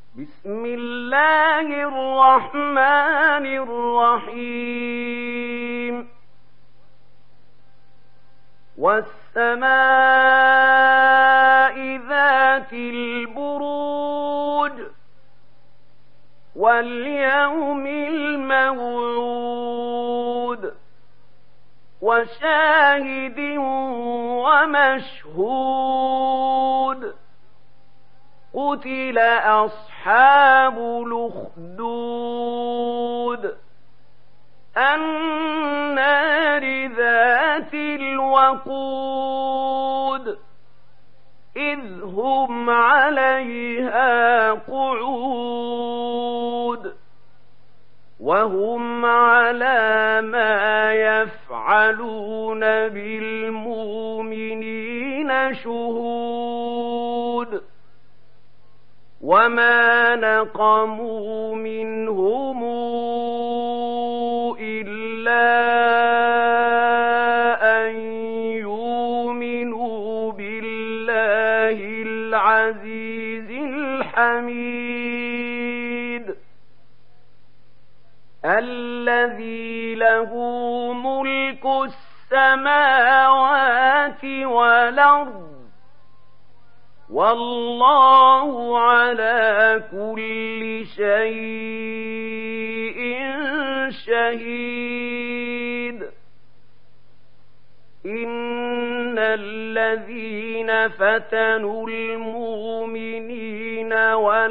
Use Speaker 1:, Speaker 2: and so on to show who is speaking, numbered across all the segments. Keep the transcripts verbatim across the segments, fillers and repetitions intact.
Speaker 1: بسم الله الرحمن الرحيم والسماء ذات البروج واليوم الموعود وشاهد ومشهود قتل أصحاب الأخدود النار ذات الوقود إذ هم عليها قعود وهم على ما يفعلون بالمؤمنين شهود وما نقموا منهم إلا أن يؤمنوا بالله العزيز الحميد الذي له ملك السماوات والأرض والله على كل شيء شهيد إن الذين فتنوا المؤمنين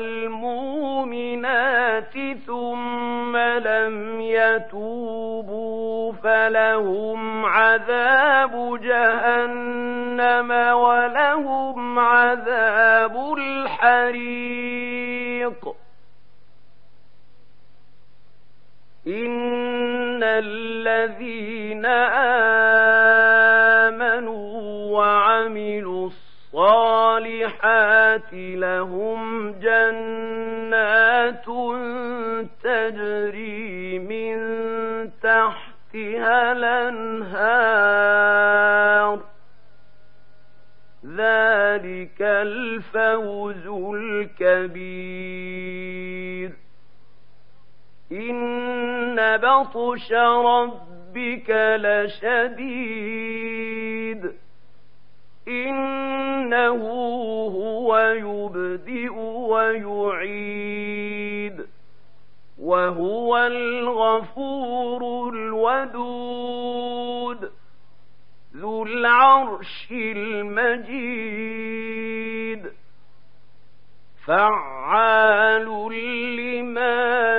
Speaker 1: والمؤمنات ثم لم يتوبوا فلهم عذاب جهنم ولهم عذاب الحريق إن الذين آمنوا وعملوا الصالحات لهم جنات تجري من تحتها الأنهار ذلك الفوز الكبير إن بطش ربك لشديد إنه هو يبدئ ويعيد وهو الغفور الودود ذو العرش المجيد فعال لما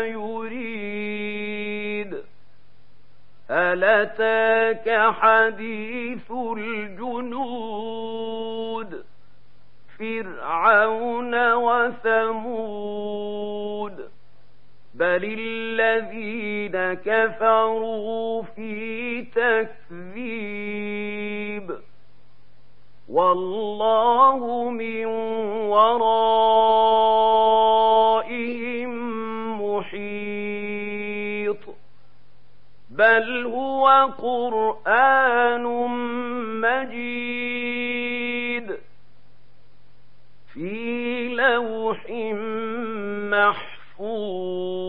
Speaker 1: يريد هل أتاك حديث الجنود فرعون وثمود بل الذين كفروا في تكذيب والله من ورائهم محيط بل هو قرآن مجيد في لوح محفوظ